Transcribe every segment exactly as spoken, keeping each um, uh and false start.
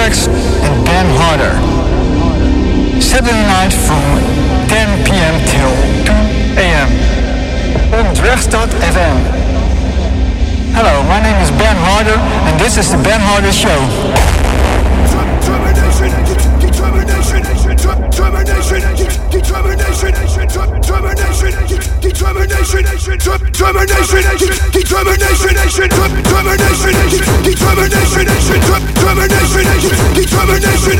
Skrillex and Ben Harder. Saturday night from ten p.m. till two a.m. on Drechtstad F M. Hello, my name is Ben Harder and this is the Ben Harder Show. Determination, determination, determination, determination, determination, determination, determination, determination, determination, determination, determination, determination, determination, determination, determination,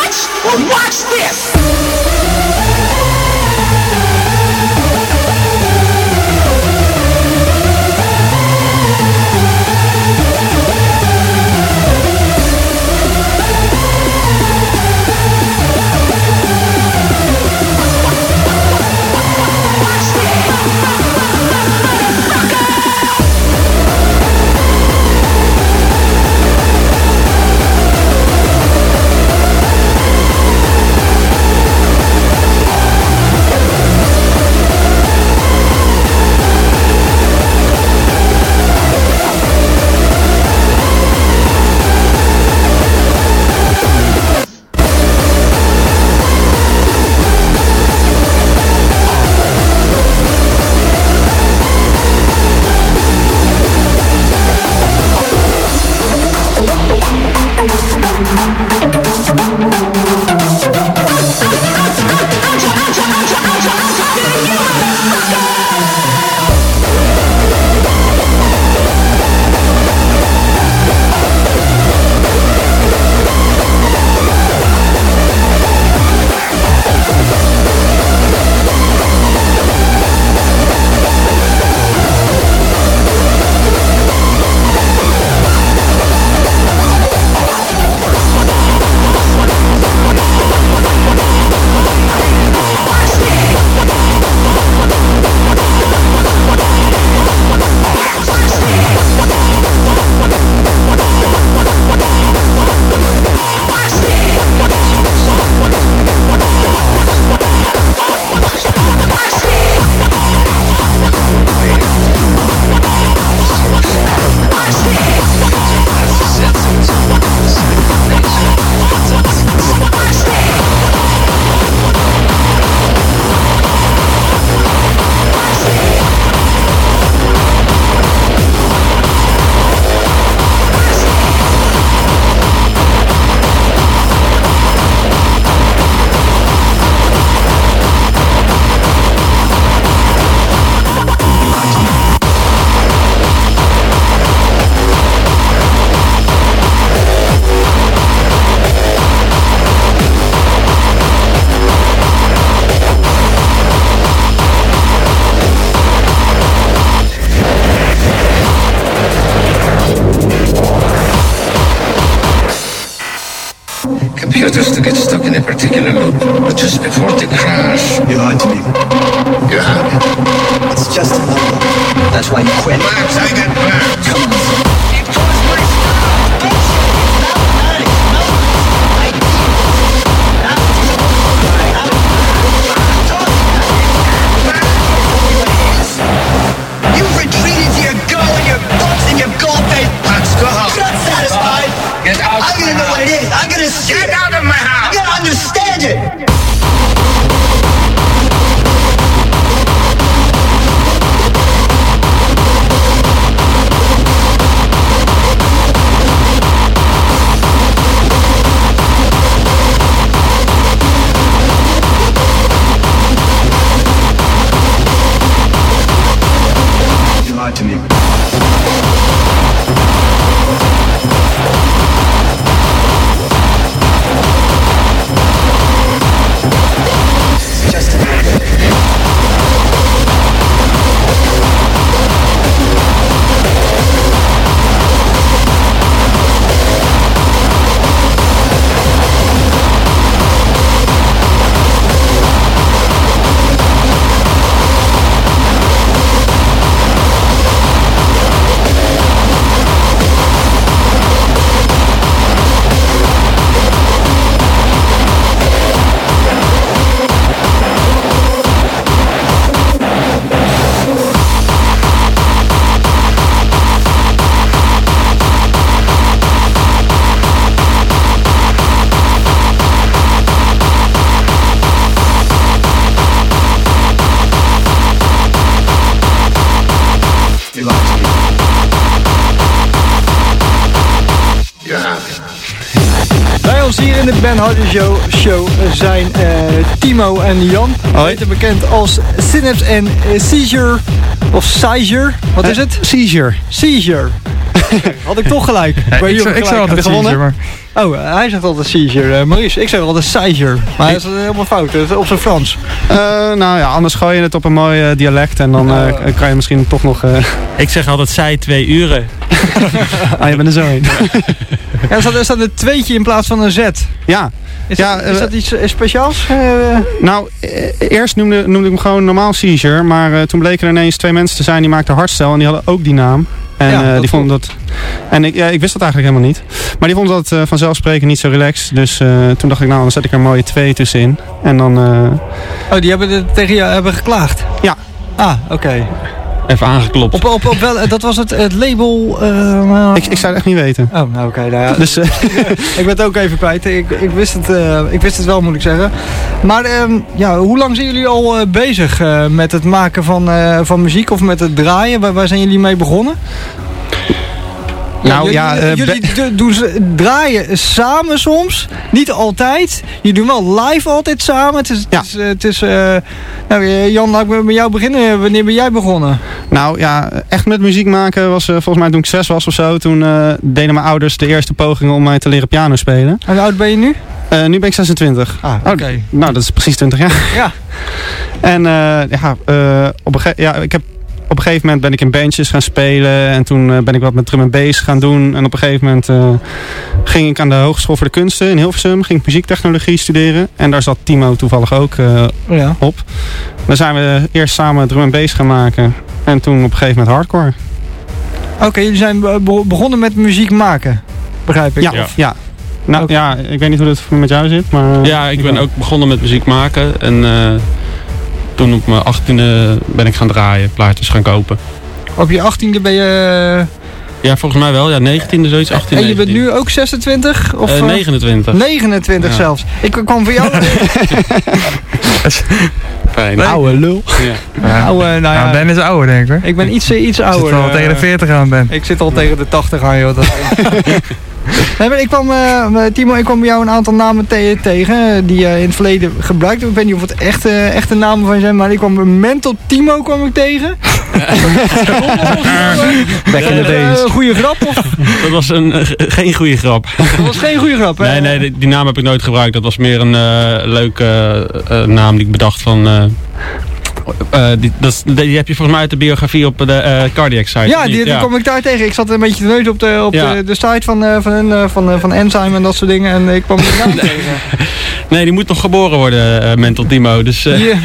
watch? Well, watch this! Computers to get stuck in a particular loop, but just before they crash. You lied to me. You have. It's just a number. That's why you quit. Max, I get back. Come on. You've retreated to your girl and your butts and your gold-faced... Max, go home. You're not satisfied. Get out. I'm gonna know what it is. I'm gonna see Get it. out of my house. I'm gonna understand it. You lied to me. Just a number. You lied to me. You have. Bij ons hier in de Ben Hardy Show, show zijn uh, Timo en Jan. Beter bekend als Synapse en uh, Seizure. Of Seizure. Wat is het? Seizure. Seizure. Had ik toch gelijk. Ja, ik ik, zou, ik zou altijd seizure, maar... Oh, uh, hij zegt altijd seizure. Uh, Maurice, ik zeg altijd seizure. Maar dat is helemaal fout. Dat is op zijn Frans. Uh, nou ja, anders gooi je het op een mooi uh, dialect en dan uh, uh, kan je misschien toch nog... Uh... Ik zeg altijd zij twee uren. Ah, je bent er zo heen. Ja, is, dat, is dat een tweetje in plaats van een Z? Ja. Is, ja, dat, is uh, dat iets uh, speciaals? Uh, nou, uh, eerst noemde, noemde ik hem gewoon normaal seizure. Maar uh, toen bleken er ineens twee mensen te zijn die maakten hardstyle. En die hadden ook die naam. En ja, uh, die vonden dat... En ik, ja, ik wist dat eigenlijk helemaal niet. Maar die vonden dat uh, vanzelfsprekend niet zo relaxed. Dus uh, toen dacht ik, nou, dan zet ik er een mooie twee tussenin. En dan... Uh... Oh, die hebben het tegen jou hebben geklaagd? Ja. Ah, oké. Okay. Even aangeklopt. Op, op, op wel, dat was het, het label... Uh, ik, ik zou het echt niet weten. Oh, nou oké. Okay, nou ja. Dus, uh, ik ben het ook even kwijt. Ik, ik, wist het, uh, ik wist het wel, moet ik zeggen. Maar um, ja, hoe lang zijn jullie al uh, bezig uh, met het maken van, uh, van muziek of met het draaien? Waar, waar zijn jullie mee begonnen? Ja, nou, ja, uh, jullie be- doen ze, draaien samen soms, niet altijd. Jullie doen wel live altijd samen. Het is, ja. het is, uh, het is uh, nou, Jan, laat ik met jou beginnen. Wanneer ben jij begonnen? Nou ja, echt met muziek maken was uh, volgens mij toen ik zes was of zo. Toen uh, deden mijn ouders de eerste pogingen om mij te leren piano spelen. En hoe oud ben je nu? Uh, nu ben ik zesentwintig. Ah, oké. Okay. Oh, nou, dat is precies twintig jaar. Ja. En uh, ja, uh, op een ge- ja, ik heb... Op een gegeven moment ben ik in bandjes gaan spelen en toen uh, ben ik wat met drum en bass gaan doen. En op een gegeven moment uh, ging ik aan de Hogeschool voor de Kunsten in Hilversum, ging ik muziektechnologie studeren. En daar zat Timo toevallig ook uh, ja. op. Daar zijn we eerst samen drum en bass gaan maken en toen op een gegeven moment hardcore. Oké, okay, jullie zijn be- begonnen met muziek maken, begrijp ik? Ja, ja. ja. Nou okay. ja, ik weet niet hoe dat met jou zit, maar... Ja, ik ben ook begonnen met muziek maken en... Uh... Toen op mijn achttiende ben ik gaan draaien, plaatjes gaan kopen. Op je achttiende ben je... Ja, volgens mij wel. Ja, negentiende zoiets, achttien, en je bent nu ook zesentwintig? Of, uh, negenentwintig. negenentwintig ja. zelfs. Ik kwam voor jou... Fijn. Oude lul. Ja. Ja. Oude, nou ja. Nou, Ben is ouder, denk ik hoor. Ik ben iets, iets ouder. Ik zit al uh, tegen de veertig aan, Ben. Ik zit al tegen de tachtig aan, joh. Dat... Nee, maar ik kwam, uh, Timo, ik kwam bij jou een aantal namen te- tegen die je uh, in het verleden gebruikte. Ik weet niet of het echte, echte namen van je zijn, maar ik kwam Mental Timo kwam ik tegen. Back in the days. Een goede grap of? Dat was een, uh, geen goede grap. Dat was geen goede grap, hè? Nee, nee, die, die naam heb ik nooit gebruikt. Dat was meer een uh, leuke uh, uh, naam die ik bedacht van... Uh, Uh, die, dat, die heb je volgens mij uit de biografie op de uh, Cardiac site. Ja, die, die ja. kom ik daar tegen. Ik zat een beetje te neus op de, op ja. de, de site van, uh, van, uh, van, uh, van Enzyme en dat soort dingen. En ik kwam er niet tegen. Nee, die moet nog geboren worden, uh, Mental Timo. Dus, uh, yeah.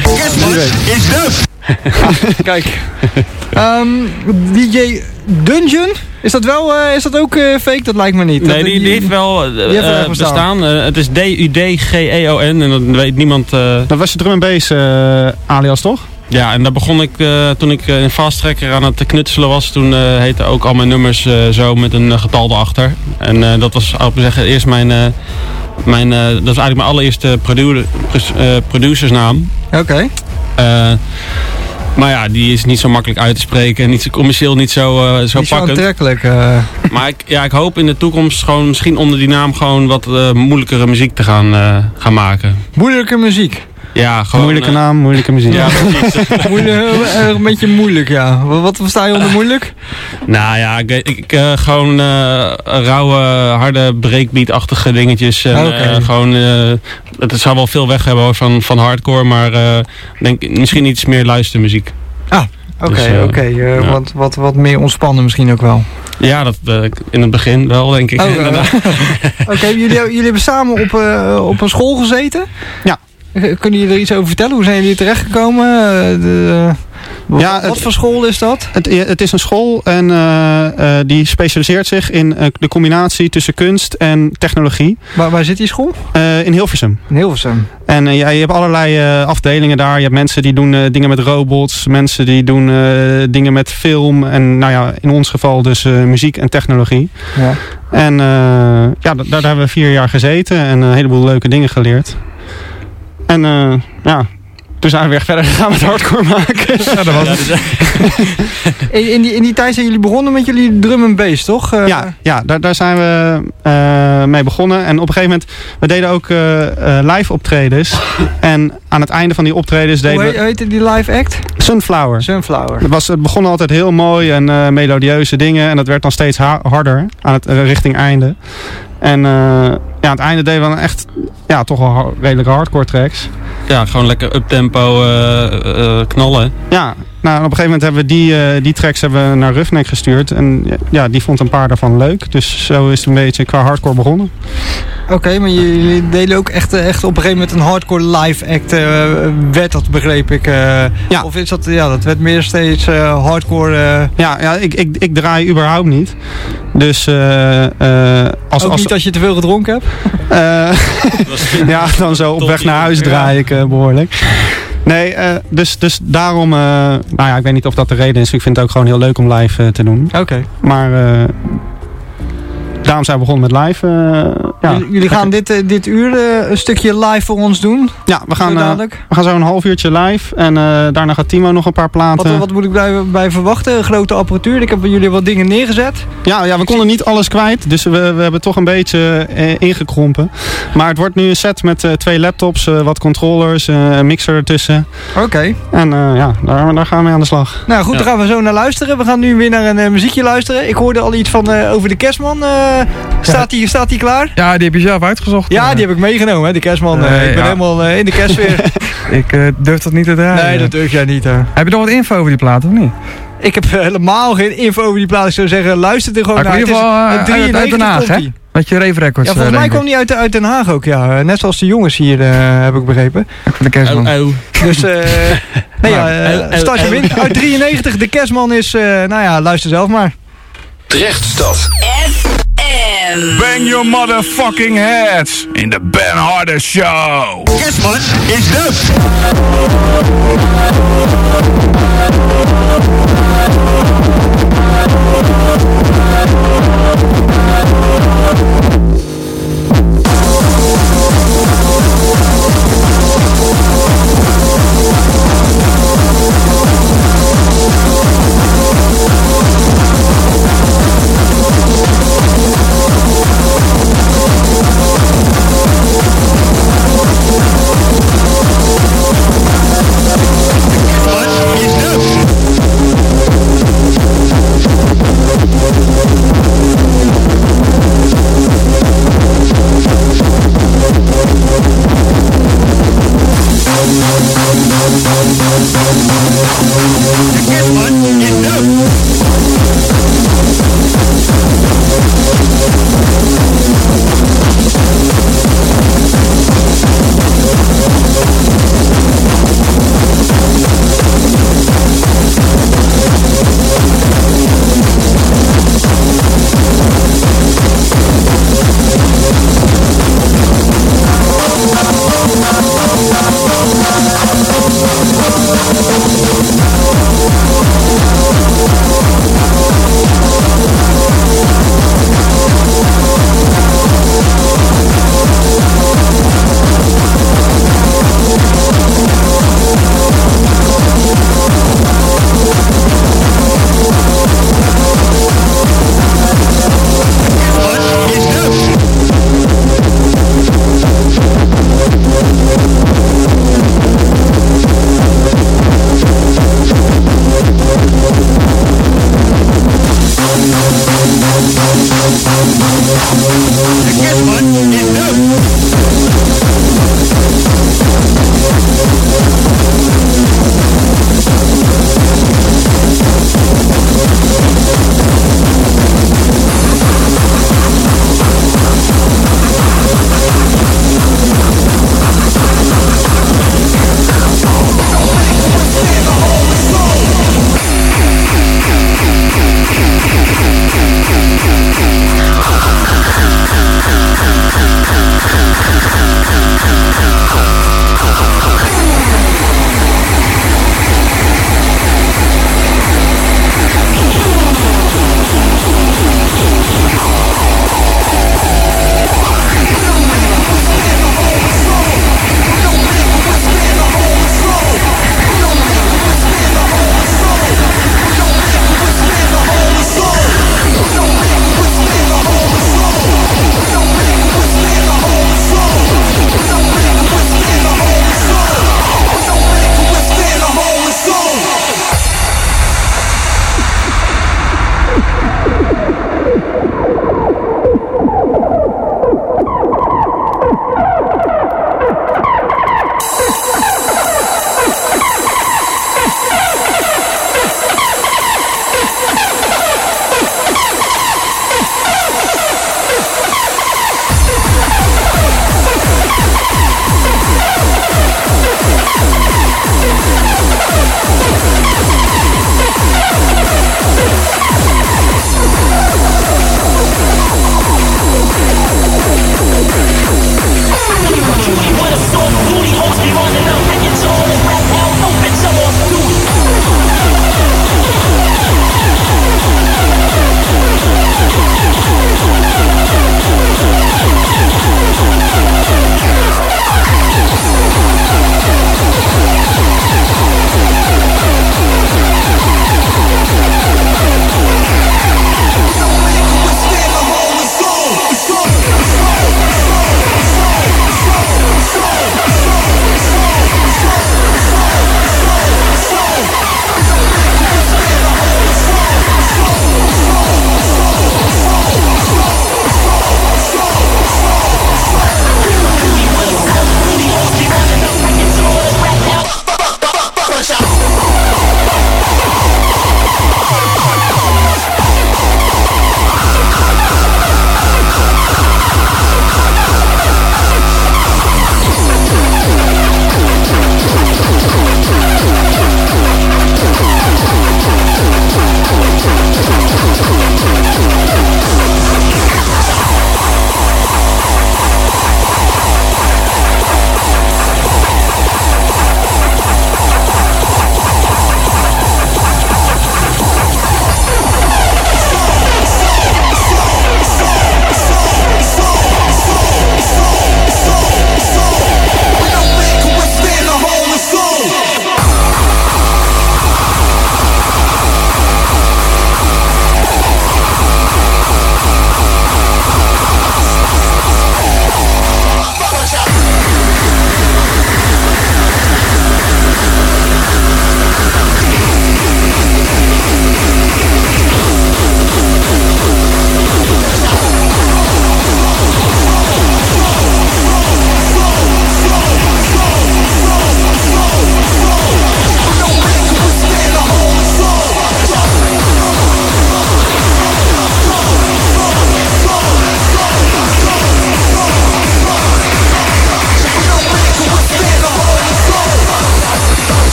Is de... Kijk. Um, D J Dungeon, is dat wel, uh, is dat ook uh, fake? Dat lijkt me niet. Nee, dat, die, die heeft wel uh, die heeft uh, bestaan. bestaan. Uh, het is D U D G E O N en dat weet niemand... Uh... Dat was je drum en bass uh, alias, toch? Ja, en daar begon ik uh, toen ik uh, in Fast Tracker aan het knutselen was. Toen uh, heette ook al mijn nummers uh, zo met een uh, getal erachter. En uh, dat was, ik zeggen, eerst mijn... Uh, mijn uh, dat is eigenlijk mijn allereerste produ- uh, producersnaam. Oké. Okay. Uh, Maar ja, die is niet zo makkelijk uit te spreken en niet zo commercieel niet zo, uh, zo niet pakkend. Zo aantrekkelijk. Uh... Maar ik, ja, ik hoop in de toekomst gewoon misschien onder die naam gewoon wat uh, moeilijkere muziek te gaan, uh, gaan maken. Moeilijke muziek? Ja, gewoon... Moeilijke uh, naam, moeilijke muziek. Ja, precies. Moeilijk, uh, een beetje moeilijk, ja. Wat versta je onder moeilijk? Nou ja, ik, ik uh, gewoon uh, rauwe, harde breakbeat-achtige dingetjes. En, okay. uh, gewoon, uh, het zou wel veel weg hebben hoor, van, van hardcore, maar uh, denk, misschien iets meer luistermuziek. Ah, oké, okay, dus, uh, oké. Okay. Uh, ja. wat, wat, wat meer ontspannen misschien ook wel. Ja, dat, uh, in het begin wel, denk ik. Oh, uh, oké, okay, jullie, jullie hebben samen op, uh, op een school gezeten? Ja. Kunnen jullie er iets over vertellen? Hoe zijn jullie terechtgekomen? De, wat, ja, het, wat voor school is dat? Het, het is een school en uh, uh, die specialiseert zich in uh, de combinatie tussen kunst en technologie. Waar, waar zit die school? Uh, in Hilversum. In Hilversum. En uh, ja, je hebt allerlei uh, afdelingen daar. Je hebt mensen die doen uh, dingen met robots. Mensen die doen uh, dingen met film. En nou ja, in ons geval dus uh, muziek en technologie. Ja. En uh, ja, daar, daar hebben we vier jaar gezeten en een heleboel leuke dingen geleerd. En uh, ja, toen zijn we weer verder gegaan met hardcore maken. Ja, dat was Ja, het. dus, In, in, die, in die tijd zijn jullie begonnen met jullie drum en bass, toch? Uh, Ja, ja daar, daar zijn we uh, mee begonnen. En op een gegeven moment, we deden ook uh, uh, live optredens. En aan het einde van die optredens deden Hoe heet, we heette die live act? Sunflower. Sunflower. Het, was, het begon altijd heel mooi en uh, melodieuze dingen. En dat werd dan steeds ha- harder aan het, uh, richting einde. En uh, ja, aan het einde deden we dan echt ja, toch wel ha- redelijke hardcore tracks. ja, gewoon lekker uptempo uh, uh, knallen. Ja, nou, op een gegeven moment hebben we die, uh, die tracks hebben we naar Roughneck gestuurd. En ja, die vond een paar daarvan leuk. Dus zo is het een beetje qua hardcore begonnen. Oké, okay, maar jullie deden ook echt, echt op een gegeven moment een hardcore live act. Uh, werd dat, begreep ik. Uh, Ja. Of is dat, ja, dat werd meer steeds uh, hardcore. Uh, Ja, ja ik, ik, ik draai überhaupt niet. Dus uh, uh, als... ook als niet als je te veel gedronken hebt? Uh, ja, dan zo op weg naar huis draai ik uh, behoorlijk. Nee, uh, dus, dus daarom... Uh, nou ja, ik weet niet of dat de reden is. Ik vind het ook gewoon heel leuk om live uh, te doen. Oké. Okay. Maar... Uh, daarom zijn we begonnen met live. Uh, ja. Jullie, jullie gaan dit, uh, dit uur uh, een stukje live voor ons doen? Ja, we gaan, uh, we gaan zo een half uurtje live. En uh, daarna gaat Timo nog een paar platen. Wat, wat moet ik bij, bij verwachten? Grote apparatuur. Ik heb bij jullie wat dingen neergezet. Ja, ja we konden niet alles kwijt. Dus we, we hebben toch een beetje uh, ingekrompen. Maar het wordt nu een set met uh, twee laptops, uh, wat controllers, uh, een mixer ertussen. Oké. Okay. En uh, ja, daar, daar gaan we mee aan de slag. Nou goed, ja. daar gaan we zo naar luisteren. We gaan nu weer naar een uh, muziekje luisteren. Ik hoorde al iets van uh, over de Kerstman. Uh, staat die, staat die klaar? Ja, die heb je zelf uitgezocht. Ja, die heb ik meegenomen, hè, die Kerstman. Uh, Nee, ik ben ja. helemaal uh, in de kerstsfeer. Ik uh, durf dat niet te draaien. Nee, dat durf jij niet. Hè. Heb je nog wat info over die plaat of niet? Ik heb uh, helemaal geen info over die plaat. Ik zou zeggen, luister er gewoon Maar naar. in ieder geval uh, uit, uit Den Haag, hè? Met je Rave Records. Ja, volgens uh, mij kwam die uit, uit Den Haag ook, ja. Net zoals de jongens hier, uh, heb ik begrepen. Van de Kerstman. Oh, oh. Dus, uh, nee ja, uh, oh, oh, start je oh. win. Uit drieënnegentig, de Kerstman is, uh, nou ja, luister zelf maar. Drechtstad. Bang your motherfucking heads in the Ben Harder Show. Kerstman is de...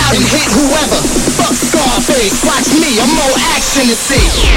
out and hit whoever. Fuck Scarface, watch me, I'm more action to see.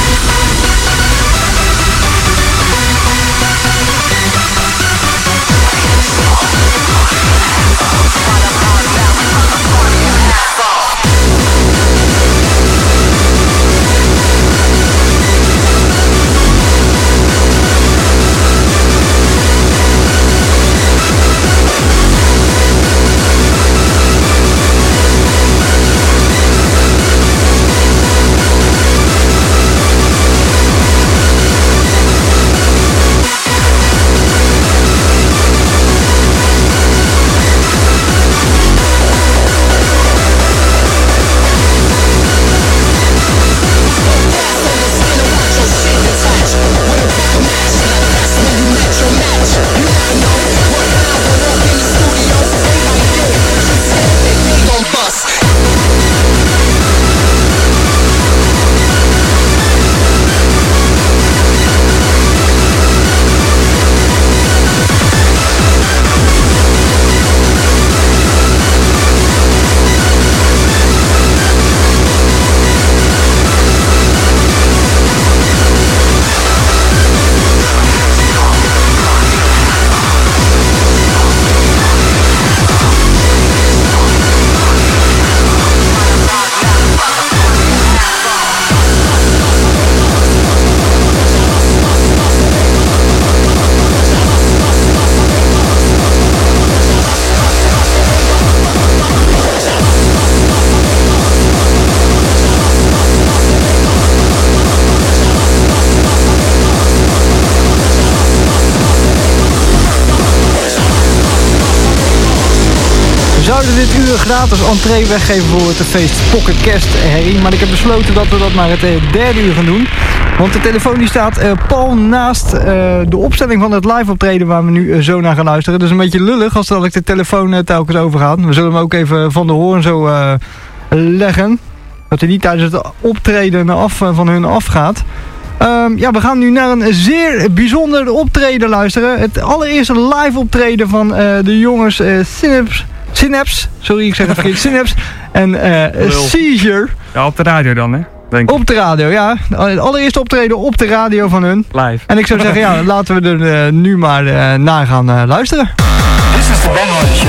Dit uur gratis entree weggeven voor het feest Pocket Kerst Herrie. Maar ik heb besloten dat we dat maar het derde uur gaan doen. Want de telefoon die staat uh, pal naast uh, de opstelling van het live optreden waar we nu uh, zo naar gaan luisteren. Dus een beetje lullig als dat ik de telefoon uh, telkens overgaat. We zullen hem ook even van de hoorn zo uh, leggen. Dat hij niet tijdens het optreden af, uh, van hun afgaat. Um, ja, we gaan nu naar een zeer bijzonder optreden luisteren. Het allereerste live optreden van uh, de jongens uh, Synapse. Synapse, sorry ik zeg het verkeerd, Synapse en uh, Seizure. Ja, op de radio dan hè? Denk op de radio, ja. Het allereerste optreden op de radio van hun. Live. En ik zou zeggen, ja, laten we er uh, nu maar uh, naar gaan uh, luisteren. This is the Ben Harder Show.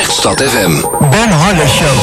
Drechtstad F M. Ben Harder Show.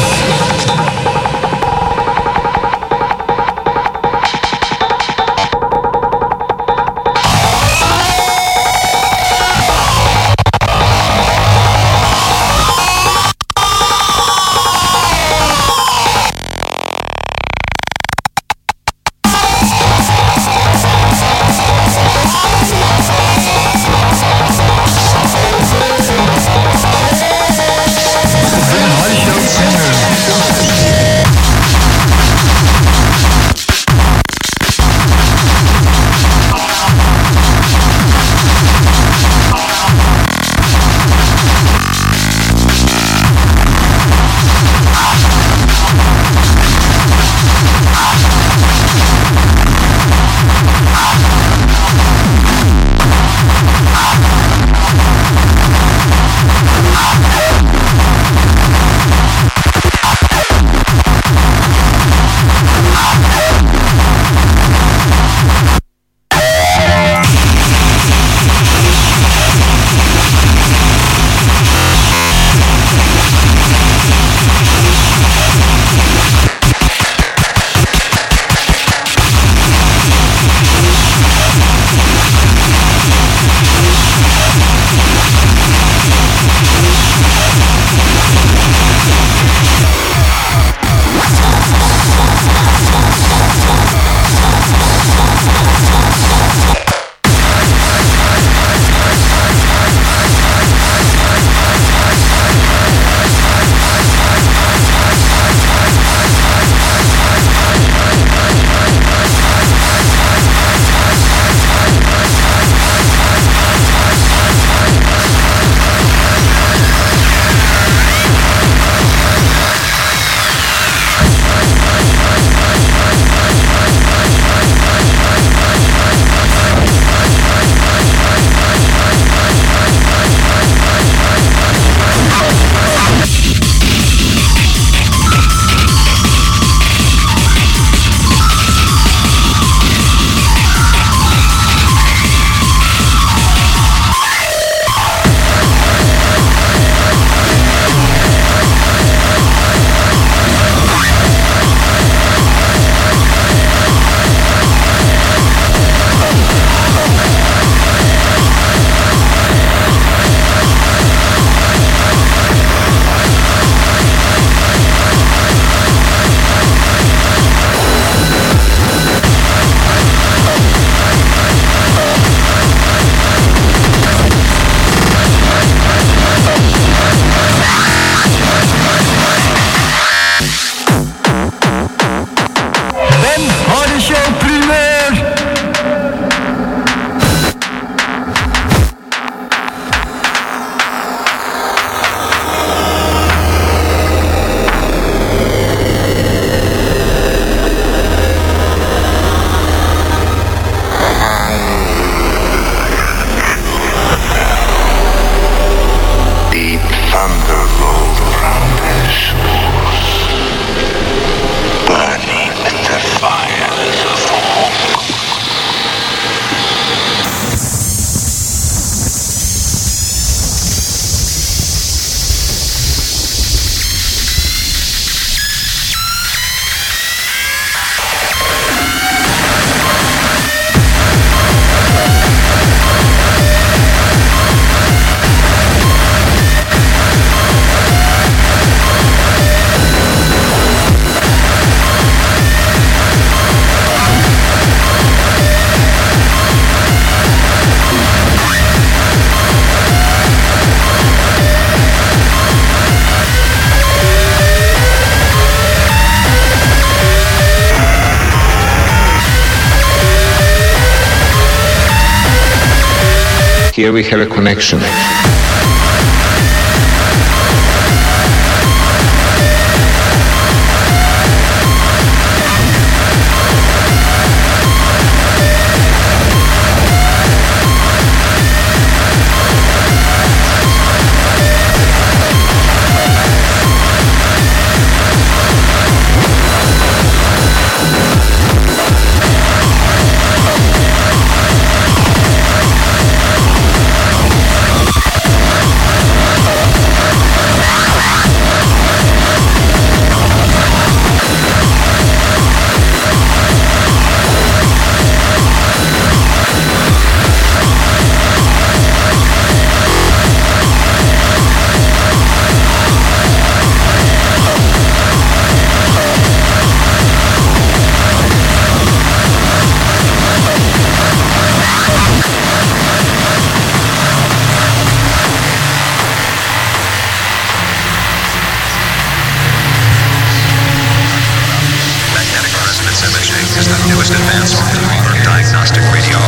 Here we have a connection.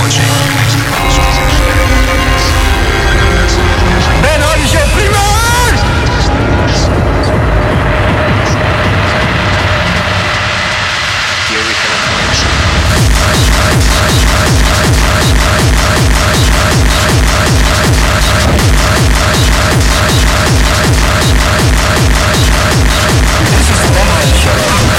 launching. Ben Hardy Show, prima! Here we have a connection. This is the Ben Hardy Show.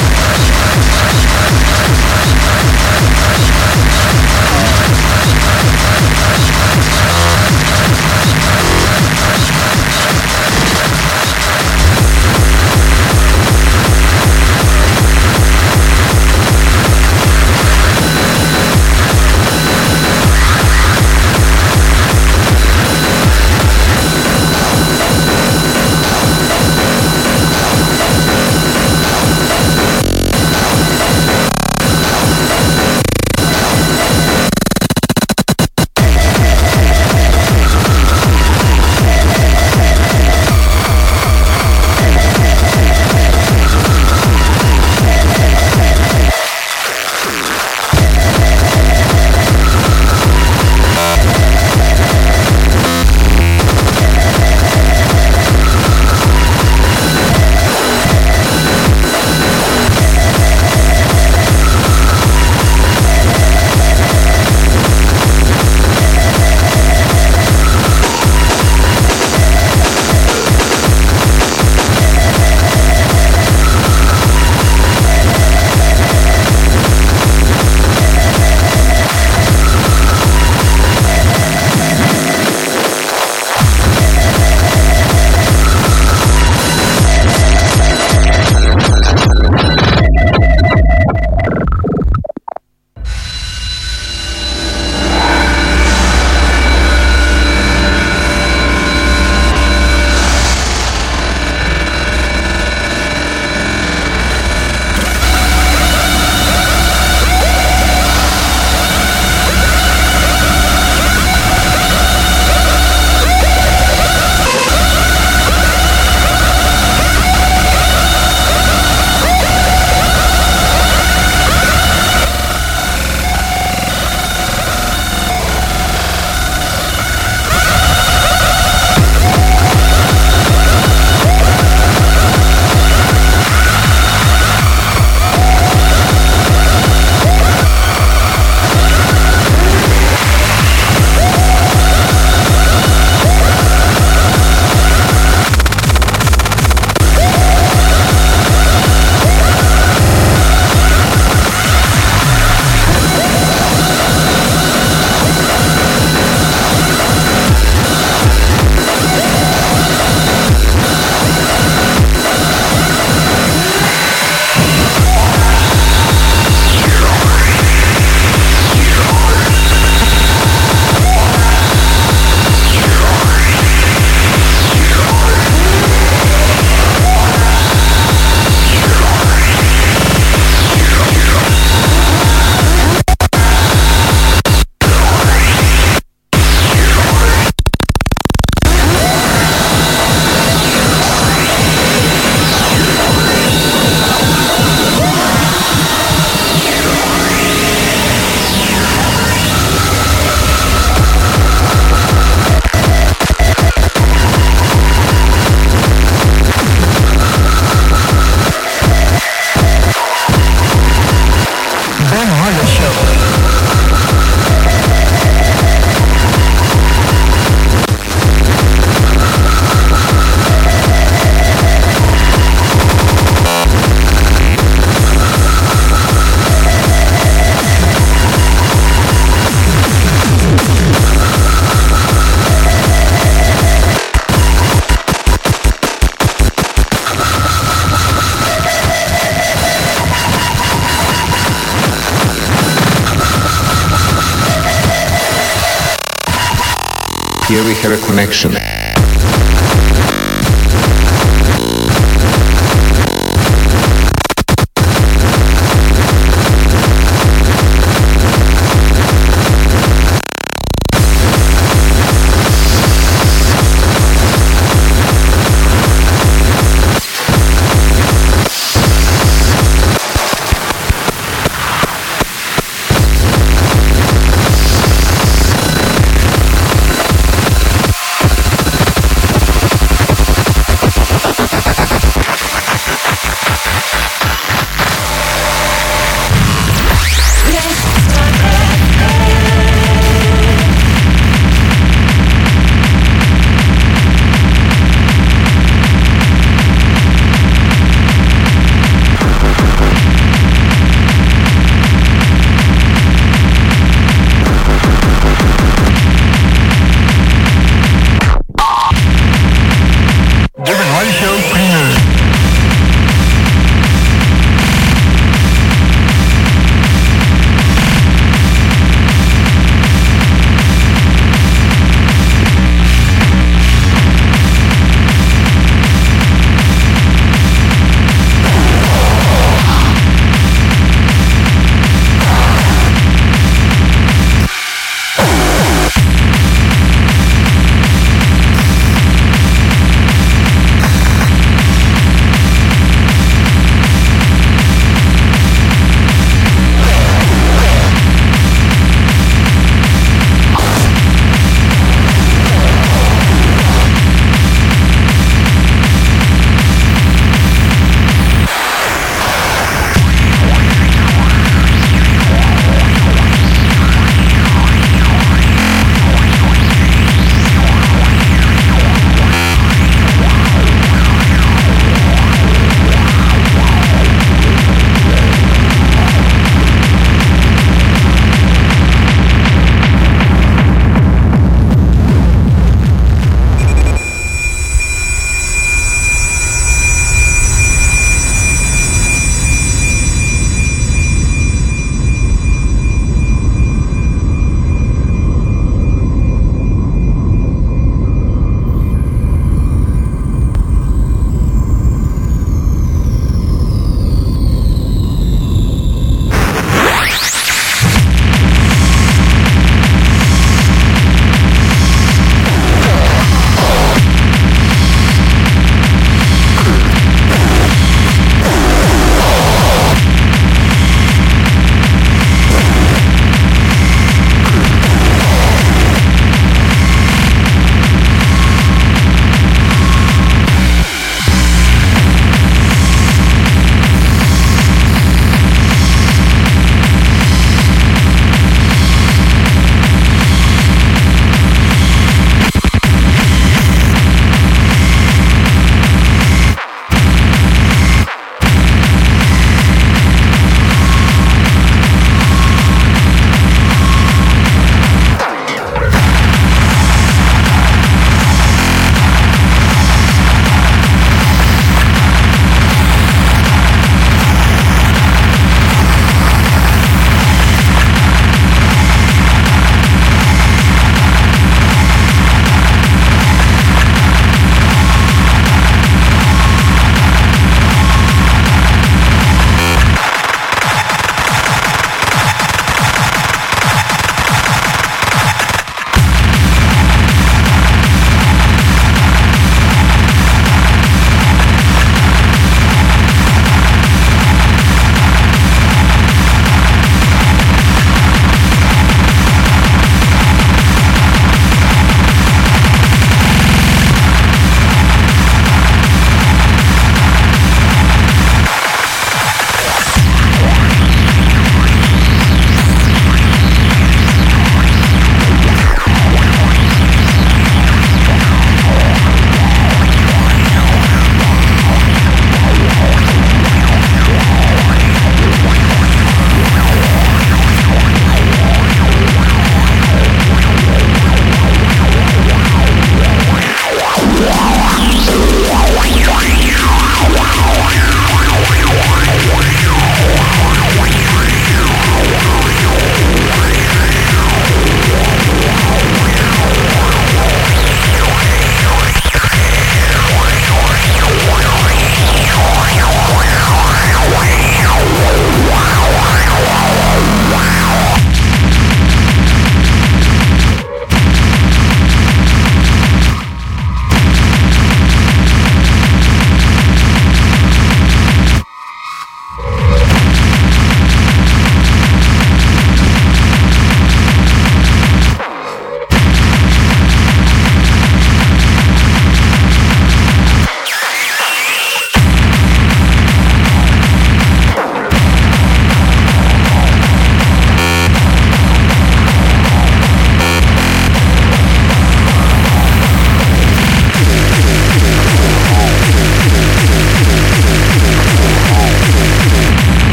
Here we have a connection.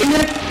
in it.